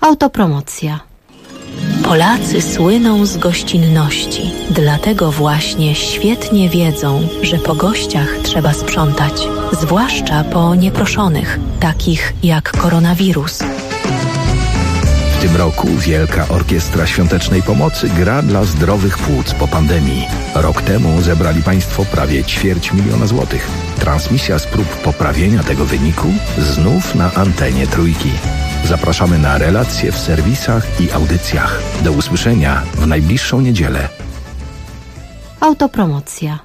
Autopromocja. Polacy słyną z gościnności, dlatego właśnie świetnie wiedzą, że po gościach trzeba sprzątać, zwłaszcza po nieproszonych, takich jak koronawirus. W tym roku Wielka Orkiestra Świątecznej Pomocy gra dla zdrowych płuc po pandemii. Rok temu zebrali Państwo prawie 250 000 złotych. Transmisja z prób poprawienia tego wyniku znów na antenie Trójki. Zapraszamy na relacje w serwisach i audycjach. Do usłyszenia w najbliższą niedzielę. Autopromocja.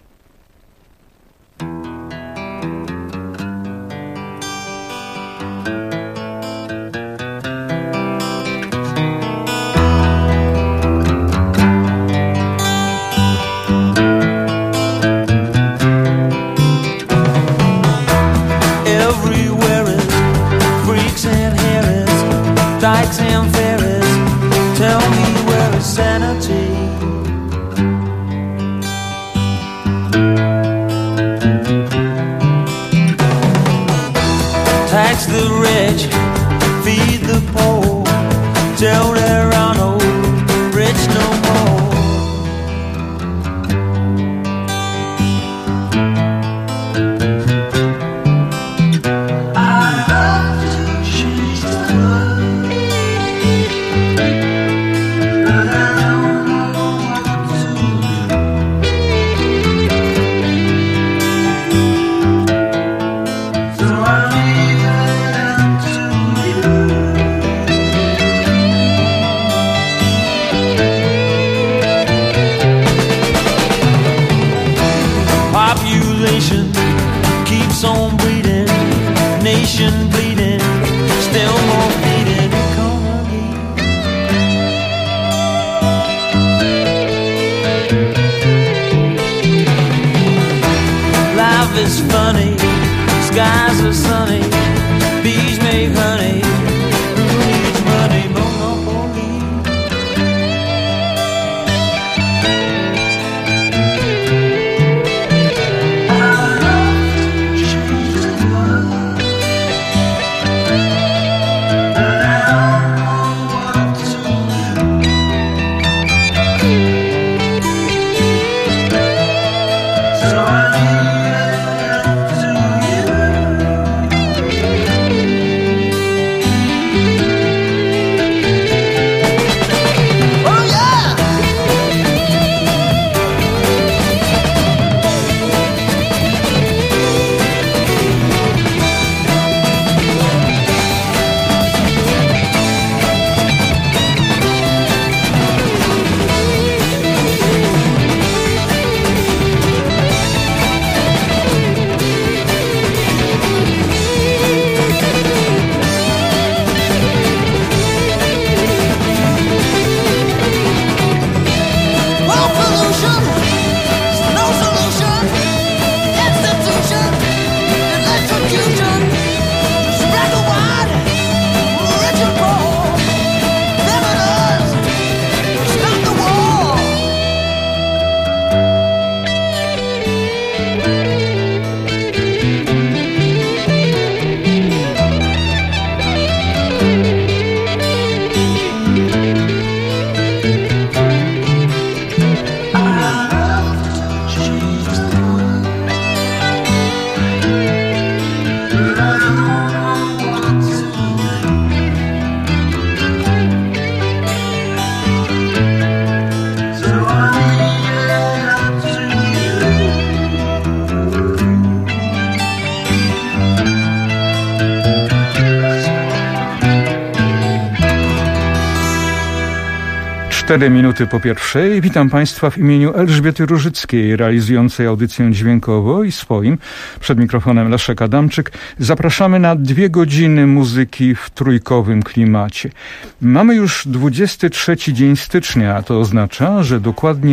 Cztery minuty po pierwszej. Witam Państwa w imieniu Elżbiety Różyckiej, realizującej audycję dźwiękowo i swoim. Przed mikrofonem Leszek Adamczyk. Zapraszamy na 2 godziny muzyki w trójkowym klimacie. Mamy już 23 dzień stycznia, a to oznacza, że dokładnie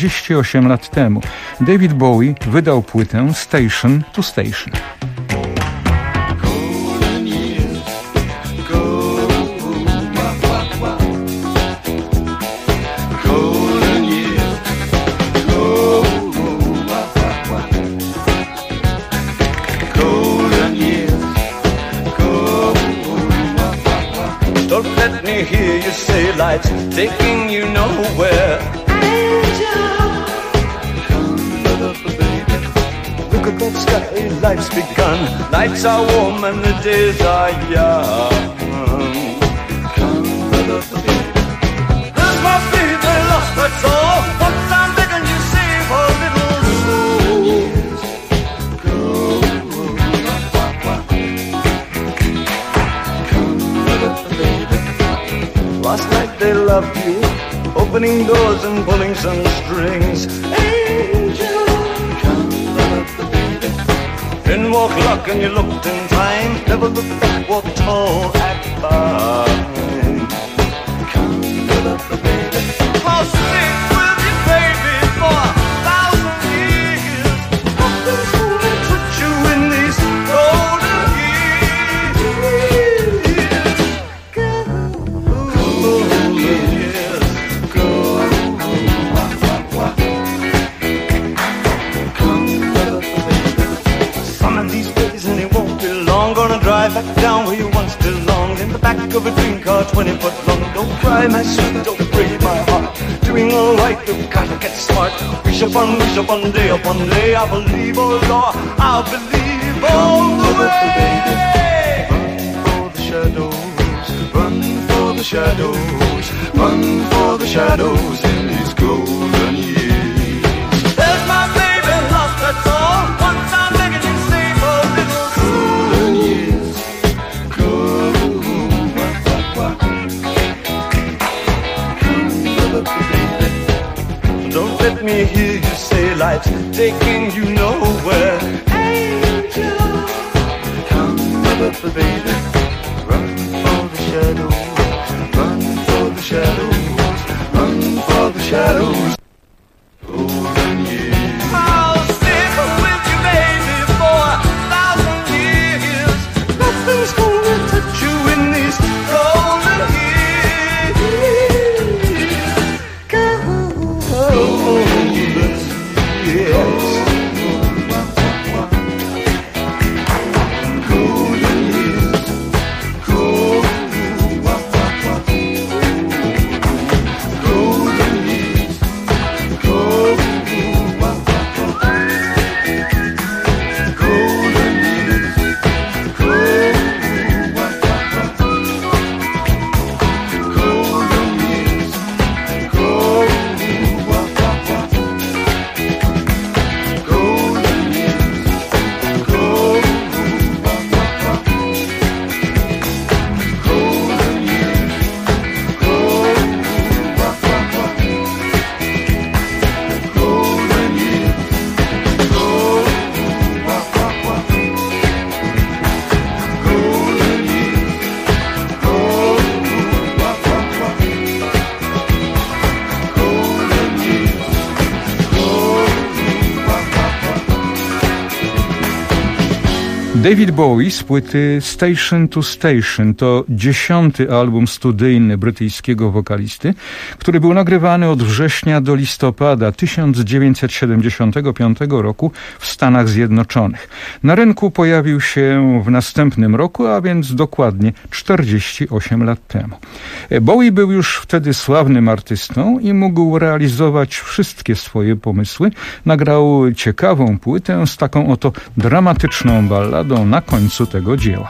48 lat temu David Bowie wydał płytę Station to Station. Don't let lights taking you nowhere. Angel, come baby. Look at that sky, life's begun. Nights are warm and the days are young. Come baby. There's my baby lost her soul. Once I'm begging you save her little soul. Last night they loved you, opening doors and pulling some strings. Angel, come baby. In walk luck and you looked in time. Never looked back, walk tall, act fine. Come baby. I'll stick with you, baby, for 1,000 years. Nothing's gonna touch you in these golden years. Drive back down where you once belonged, in the back of a dream car 20 foot long. Don't cry, my sweet, don't break my heart. Doing all right, you've got to get smart. Wish upon day, I believe, oh Lord, I believe all the way. Run for the shadows, run for the shadows, run for the shadows in these golden years. There's my baby, lost her soul. Once I'm begging you, save her little golden years. Don't let me hear you say life's taking you nowhere. Angel, come baby. Run for the shadows, run for the shadows, run for the shadows. Golden years. I'll stick with you, baby, for 1,000 years. Nothing's gonna touch you in these golden years. Golden years. Yes. Golden years. Golden years. David Bowie z płyty Station to Station to 10. album studyjny brytyjskiego wokalisty, który był nagrywany od września do listopada 1975 roku w Stanach Zjednoczonych. Na rynku pojawił się w następnym roku, a więc dokładnie 48 lat temu. Bowie był już wtedy sławnym artystą i mógł realizować wszystkie swoje pomysły. Nagrał ciekawą płytę z taką oto dramatyczną balladą na końcu tego dzieła.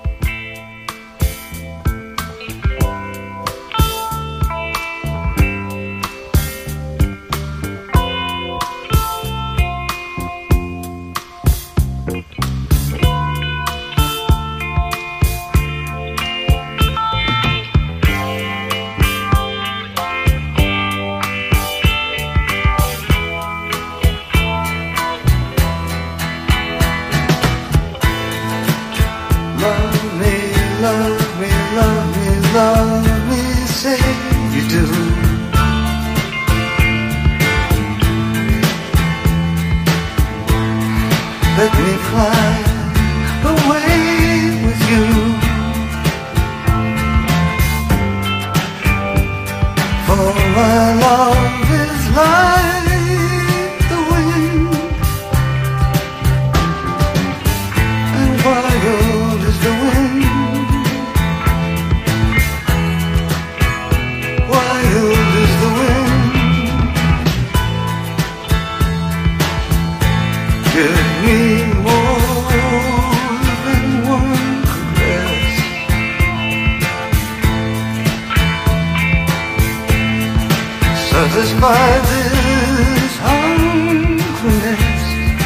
Let me fly away with you. For my love is like the wind, and wild is the wind. by this hungriness.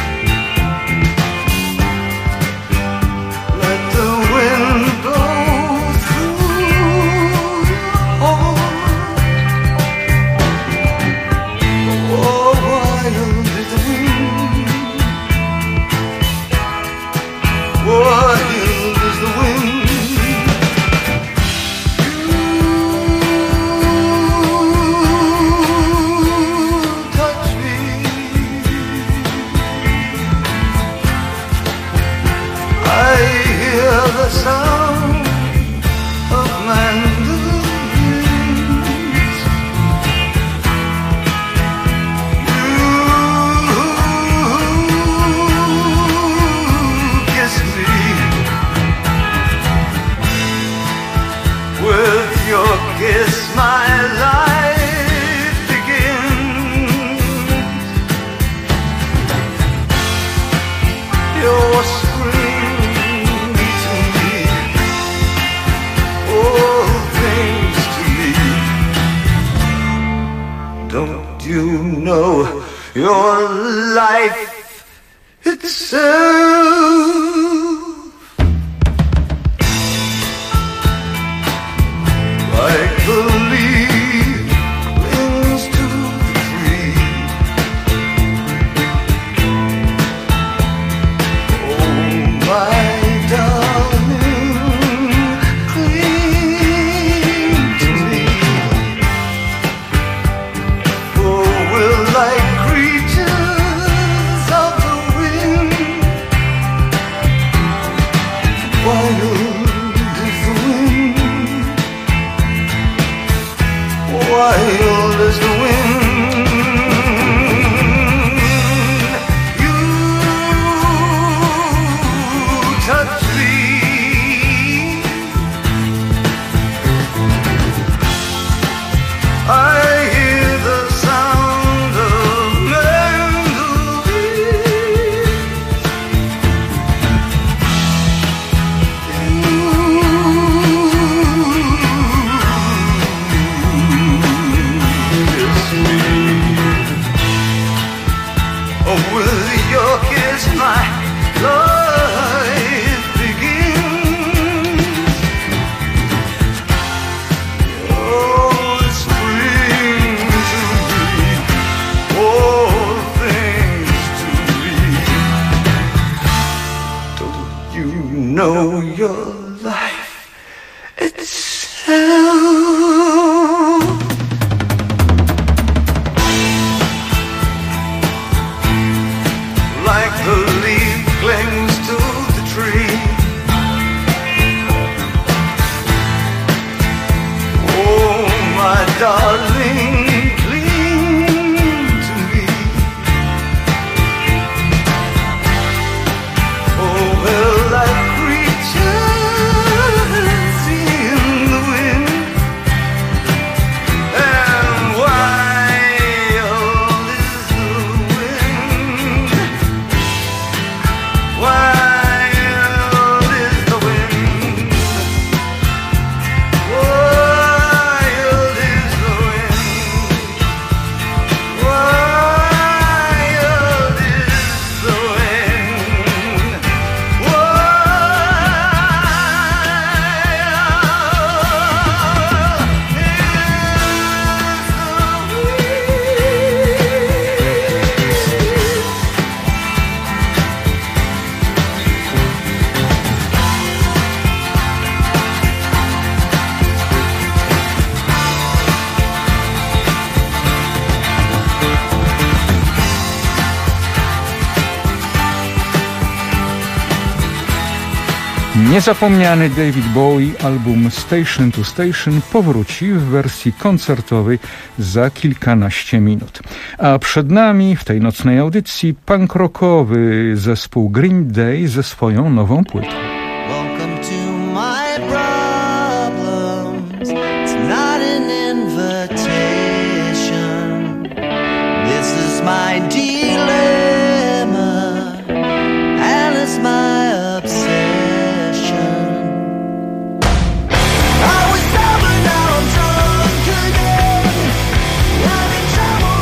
Let the wind blow through your heart. Oh, wild is the wind. Wild is the wind. The sound of mandolins. You kiss me with your kiss, my life begins. Your spring you know your life itself, like the leaf clings to the tree. Oh, my darling, cling to me. Like creatures of the wind, wild is the wind, wild is the wind. You touch me, I hear the sound of with your kiss, my life begins. Oh, spring to me, all things to me. Don't you know your life itself? Like the leaf clings to the tree. Oh, my darling, cling to me. Oh, well, like creatures in the wind, and wild is the wind. Wild is the wind. Wild is the wind. Wild is the wind. Niezapomniany David Bowie album Station to Station powróci w wersji koncertowej za kilkanaście minut. A przed nami w tej nocnej audycji punk rockowy zespół Green Day ze swoją nową płytą. Welcome to my problems. It's not an invitation. This is my dilemma, and it's my obsession. I was stubborn, now I'm drunk again. Having trouble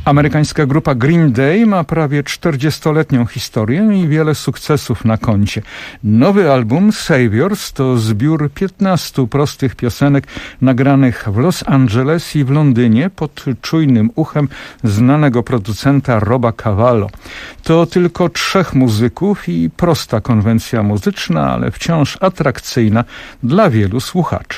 Amerykańska grupa Green Day ma prawie 40-letnią historię i wiele sukcesów na koncie. Nowy album Saviors to zbiór 15 prostych piosenek nagranych w Los Angeles i w Londynie pod czujnym uchem znanego producenta Roba Cavallo. To tylko 3 muzyków i prosta konwencja muzyczna, ale wciąż atrakcyjna dla wielu słuchaczy.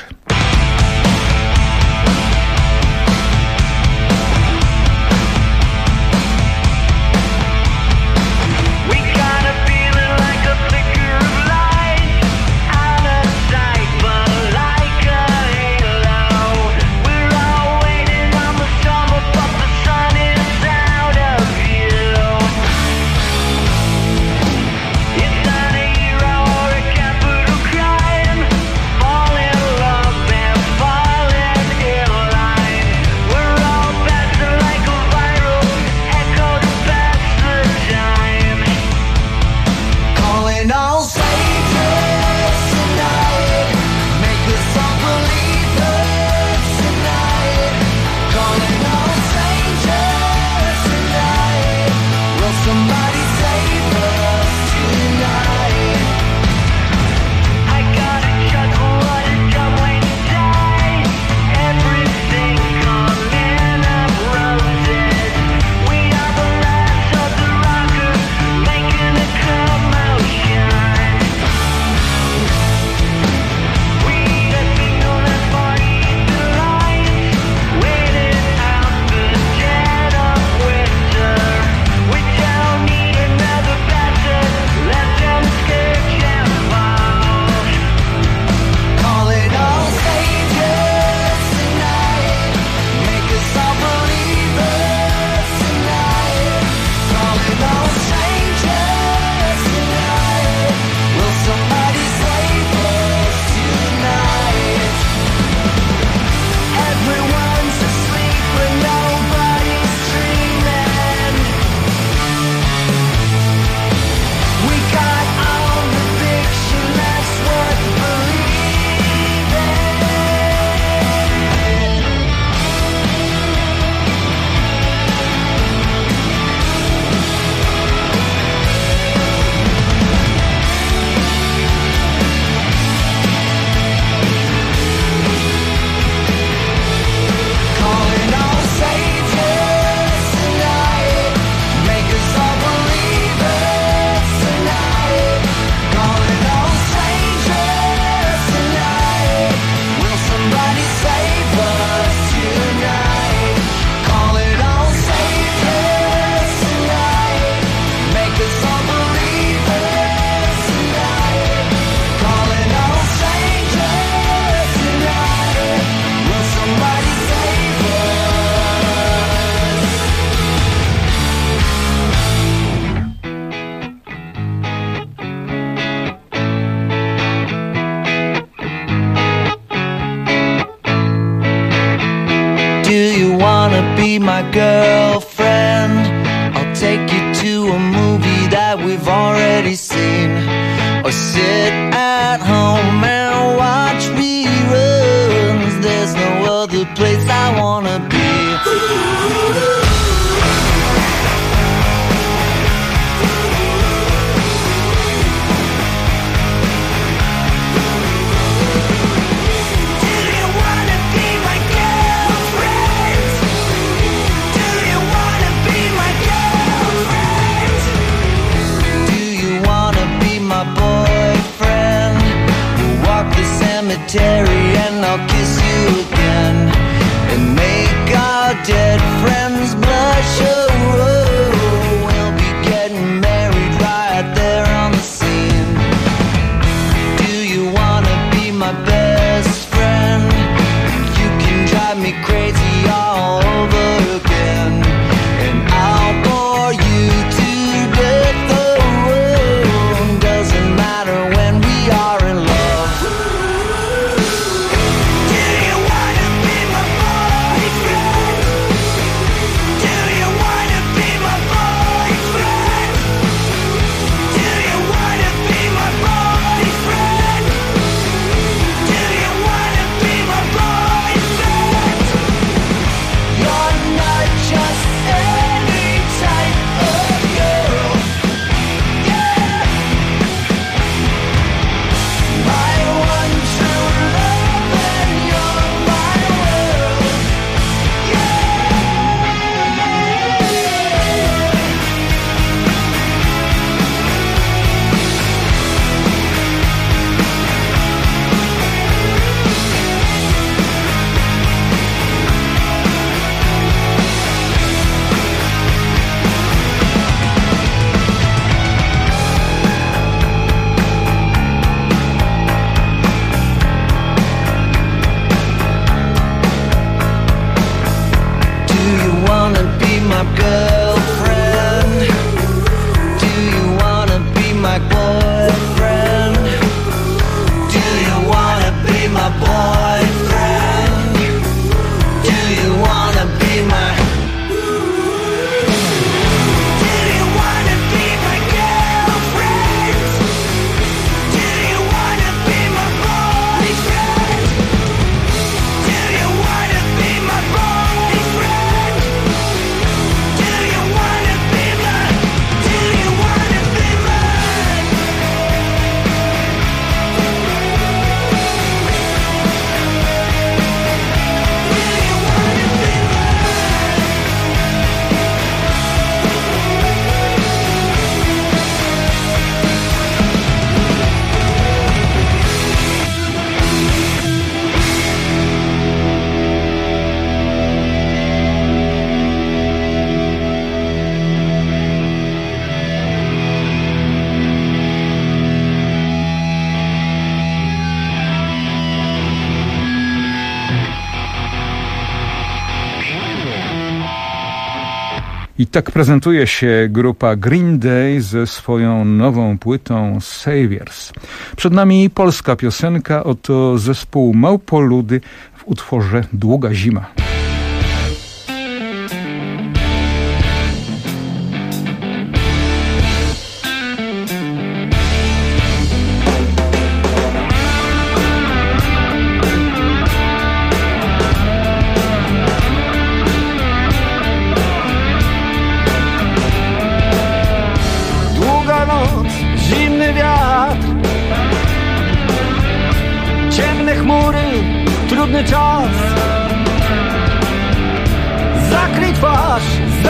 Be my girlfriend. I'll take you to a movie that we've already seen, or sit at home and watch reruns. There's no other place I wanna be. And I'll kiss you again and make our dead friends blush. Oh, we'll be getting married right there on the scene. Do you wanna be my best friend? You can drive me crazy all over again, and I'll bore you to death. Oh, doesn't matter when we are in love. I tak prezentuje się grupa Green Day ze swoją nową płytą Saviors. Przed nami polska piosenka, oto zespół Małpoludy w utworze Długa zima. Zimny wiatr, ciemne chmury, trudny czas. Zakryj twarz,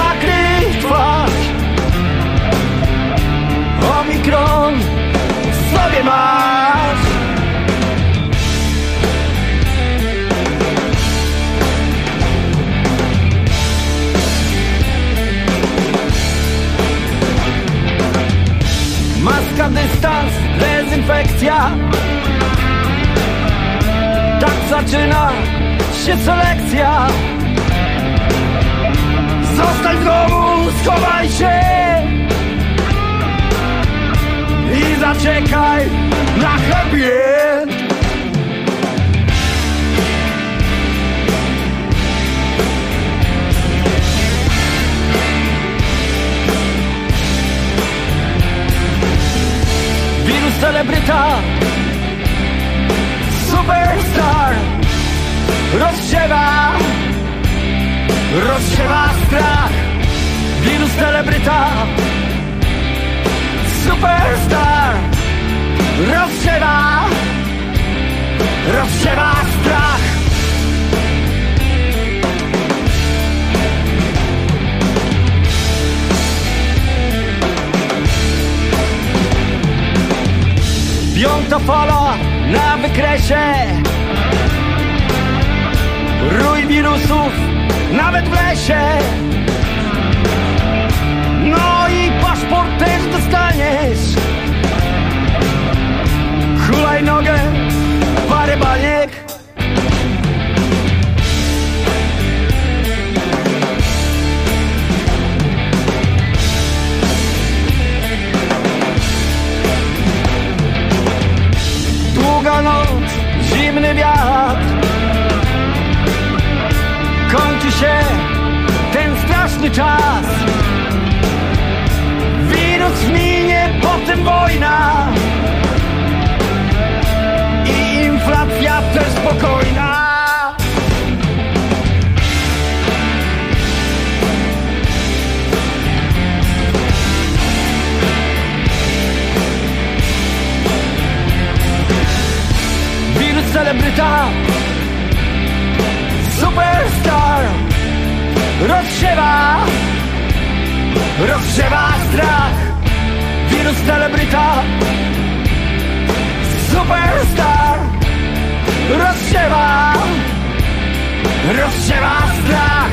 Omikron w sobie masz. Maska, dystans, dezynfekcja. Tak zaczyna się selekcja. Zostań w domu, schowaj się i zaczekaj na happy end. Wirus celebryta, superstar, rozsiewa strach. Wirus celebryta, superstar, rozsiewa strach. Piąta fala na wykresie, rój wirusów nawet w lesie. No i paszport też dostaniesz, hulajnogę, parę baniek. Długa noc, zimny wiatr, kończy się ten straszny czas. Wirus minie, potem wojna i inflacja też spokojna. Wirus celebryta, superstar, rozsiewa strach. Wirus celebryta, superstar, rozsiewa strach.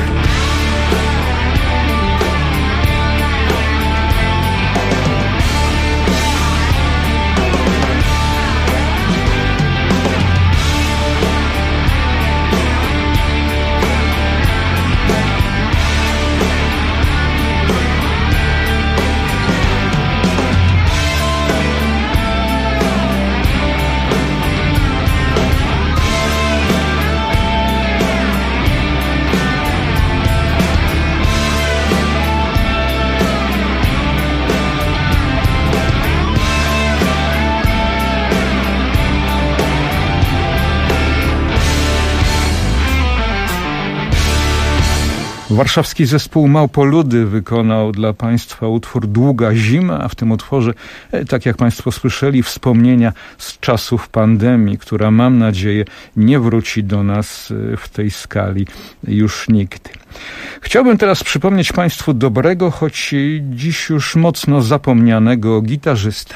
Warszawski zespół Małpoludy wykonał dla Państwa utwór Długa zima, a w tym utworze, tak jak Państwo słyszeli, wspomnienia z czasów pandemii, która, mam nadzieję, nie wróci do nas w tej skali już nigdy. Chciałbym teraz przypomnieć Państwu dobrego, choć dziś już mocno zapomnianego gitarzystę.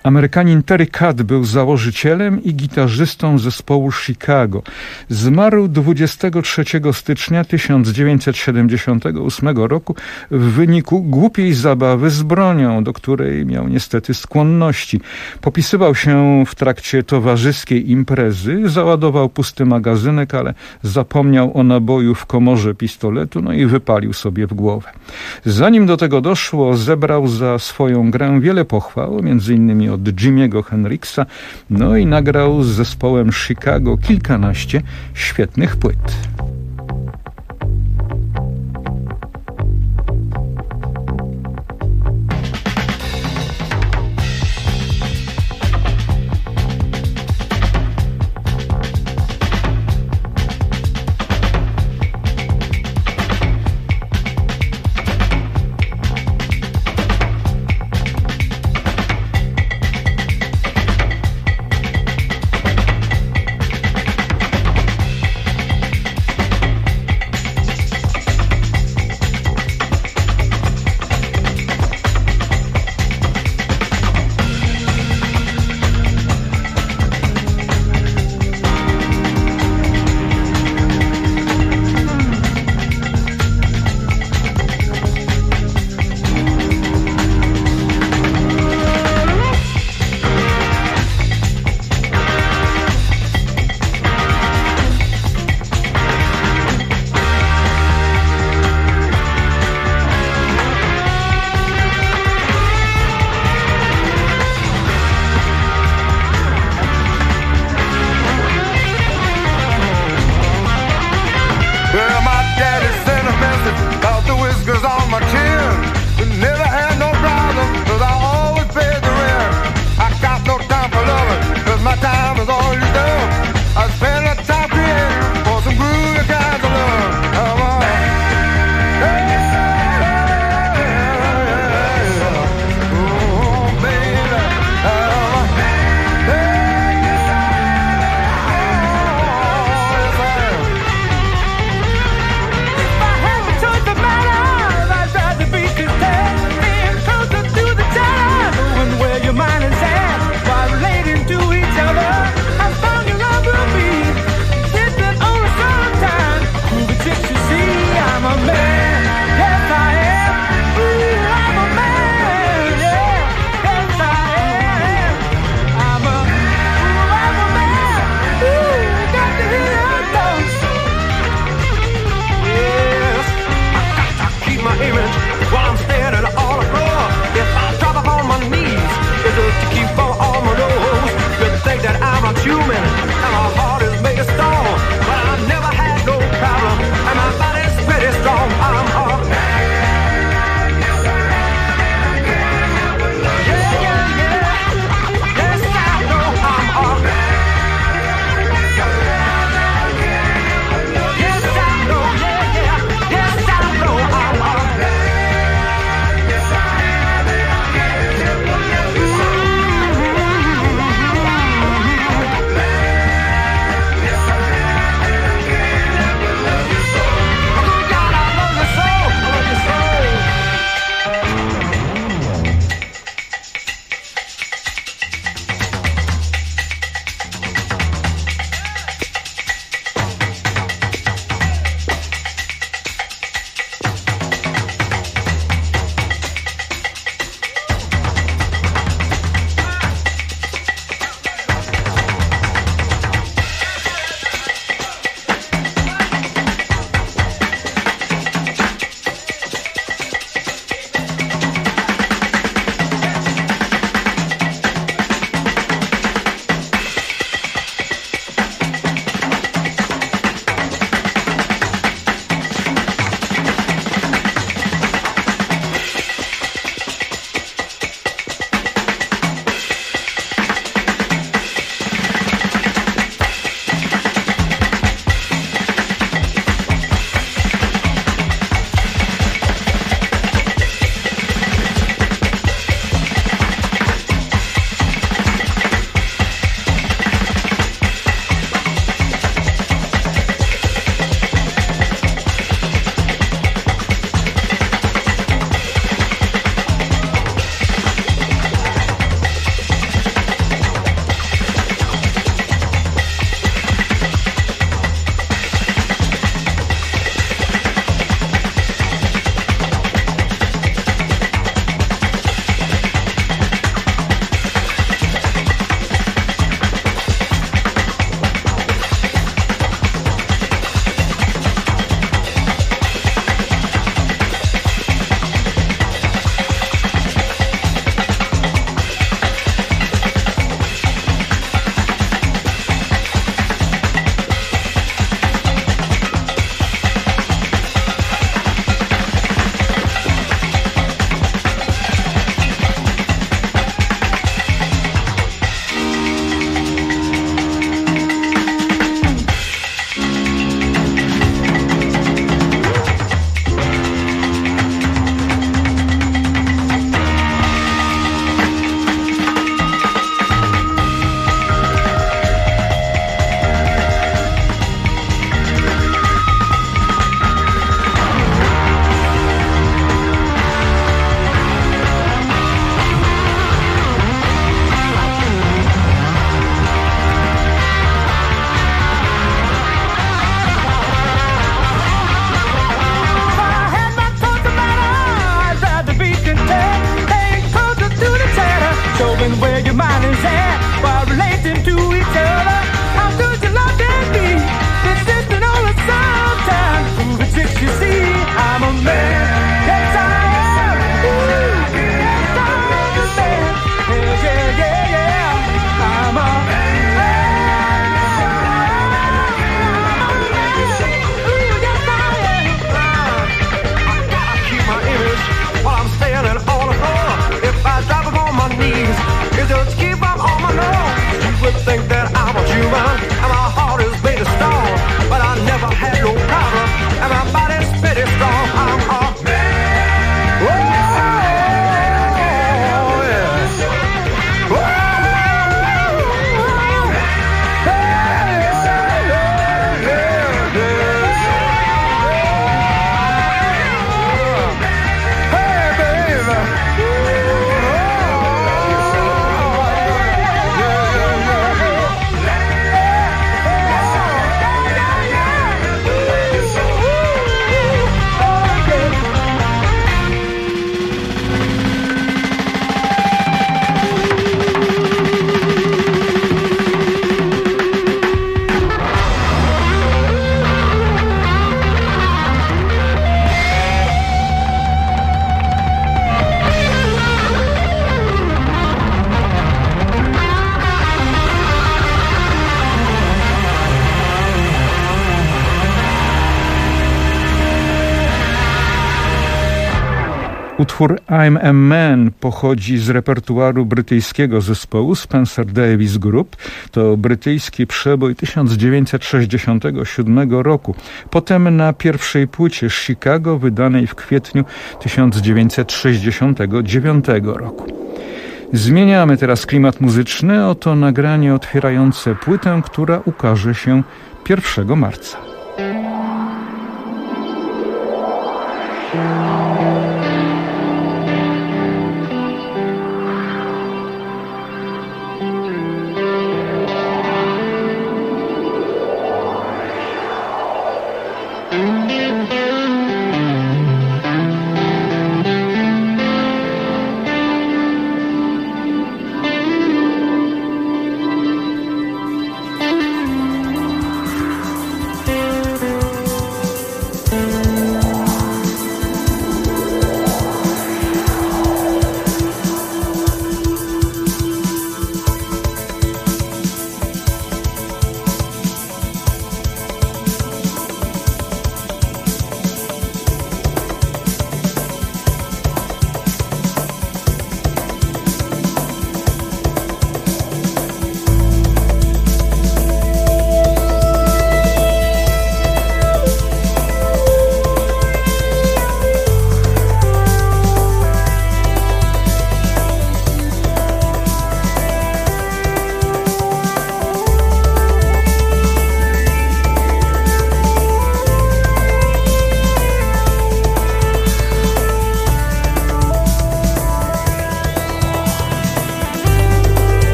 Amerykanin Terry Kath był założycielem i gitarzystą zespołu Chicago. Zmarł 23 stycznia 1978 roku w wyniku głupiej zabawy z bronią, do której miał niestety skłonności. Popisywał się w trakcie towarzyskiej imprezy, załadował pusty magazynek, ale zapomniał o naboju w komorze pistoletu, no i wypalił sobie w głowę. Zanim do tego doszło, zebrał za swoją grę wiele pochwał, między innymi od Jimiego Hendrixa, no i nagrał z zespołem Chicago kilkanaście świetnych płyt. If I had to choose the matter, I'd rather be content. Utwór I'm a Man pochodzi z repertuaru brytyjskiego zespołu Spencer Davis Group. To brytyjski przebój 1967 roku. Potem na pierwszej płycie Chicago, wydanej w kwietniu 1969 roku. Zmieniamy teraz klimat muzyczny. Oto nagranie otwierające płytę, która ukaże się 1 marca.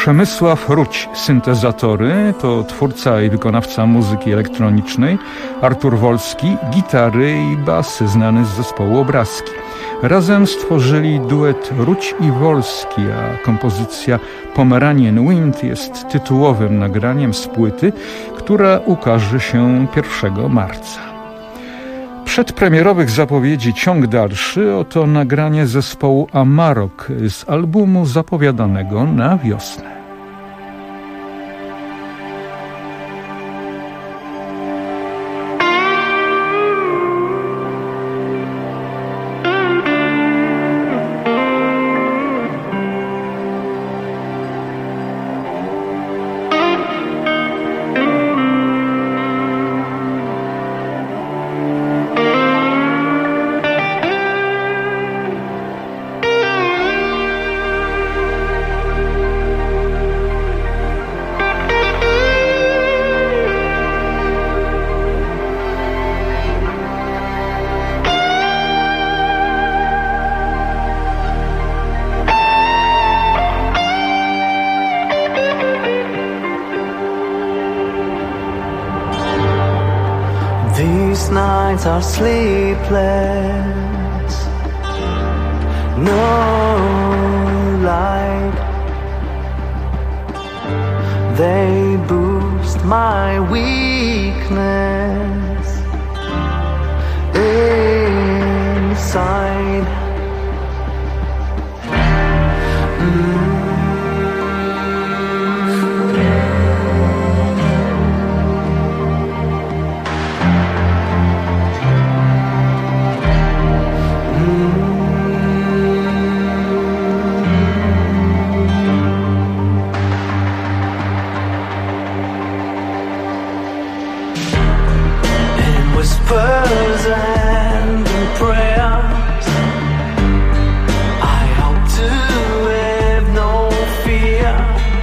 Przemysław Ruć, syntezatory, to twórca i wykonawca muzyki elektronicznej, Artur Wolski, gitary i basy, znany z zespołu Obrazki. Razem stworzyli duet Ruć i Wolski, a kompozycja Pomeranian Wind jest tytułowym nagraniem z płyty, która ukaże się 1 marca. Przedpremierowych zapowiedzi ciąg dalszy oto nagranie zespołu Amarok z albumu zapowiadanego na wiosnę. These nights are sleepless, no light. They boost my weakness inside. Whispers and prayers, I hope to have no fear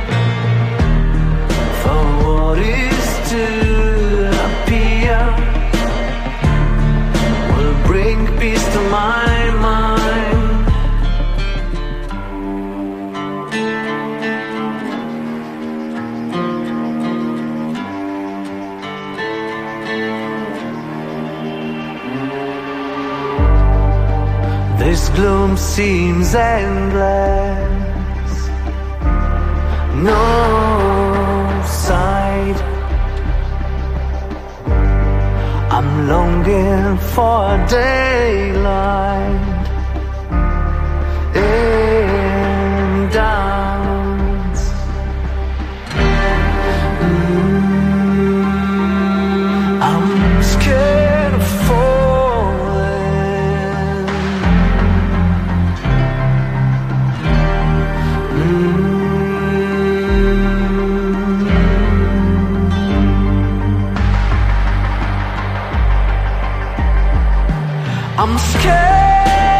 for what is to appear, will bring peace to my mind. This gloom seems endless, no sight. I'm longing for daylight and dance. I'm scared of I'm scared.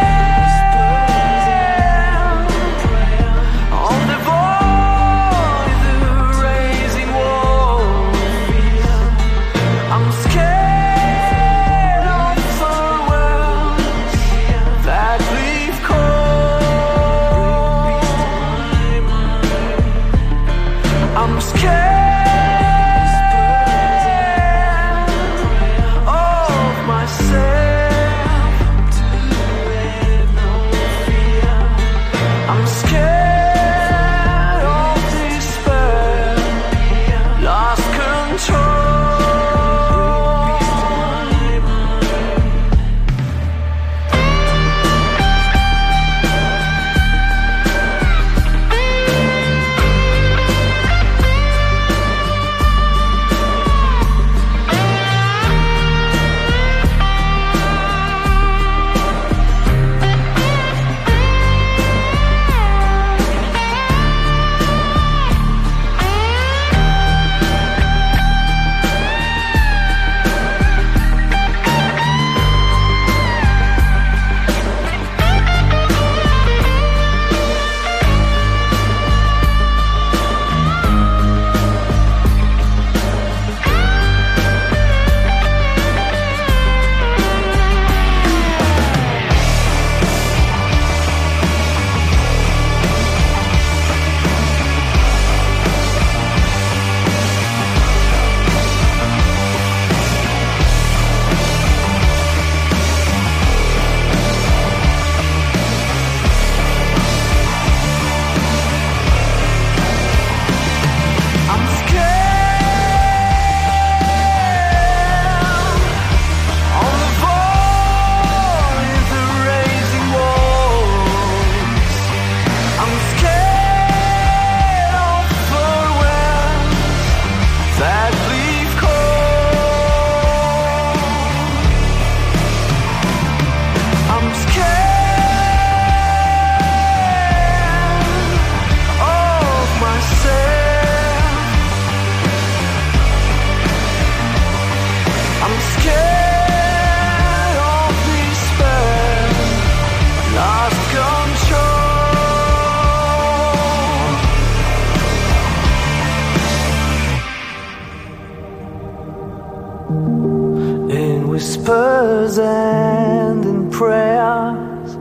tears and in prayers.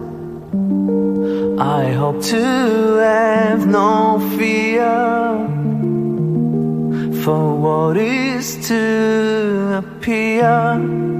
I hope to have no fear for what is to appear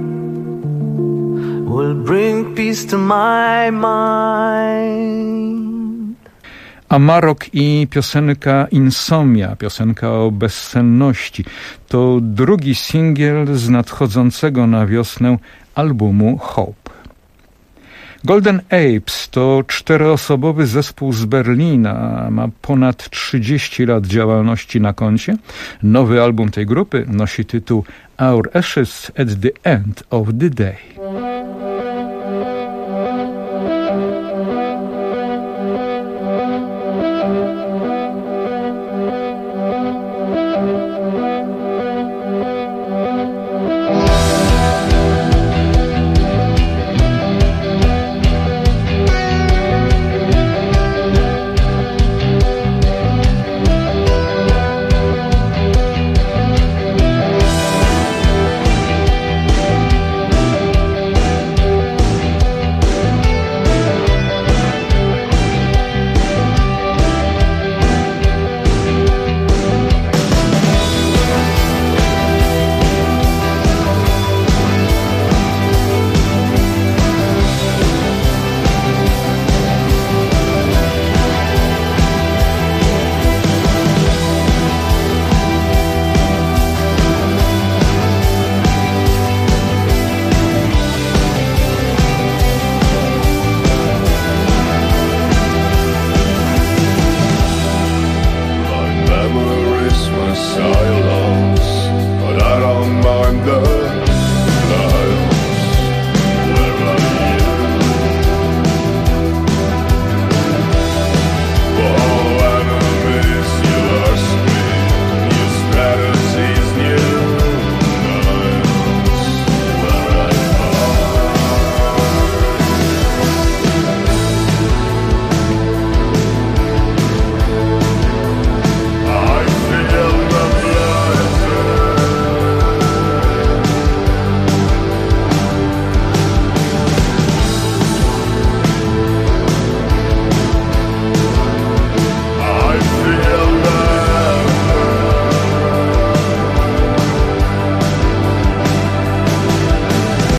will bring peace to my mind. Amarok i piosenka Insomnia, piosenka o bezsenności, to drugi singiel z nadchodzącego na wiosnę albumu Hope. Golden Apes to 4-osobowy zespół z Berlina, ma ponad 30 lat działalności na koncie. Nowy album tej grupy nosi tytuł Our Ashes at the End of the Day.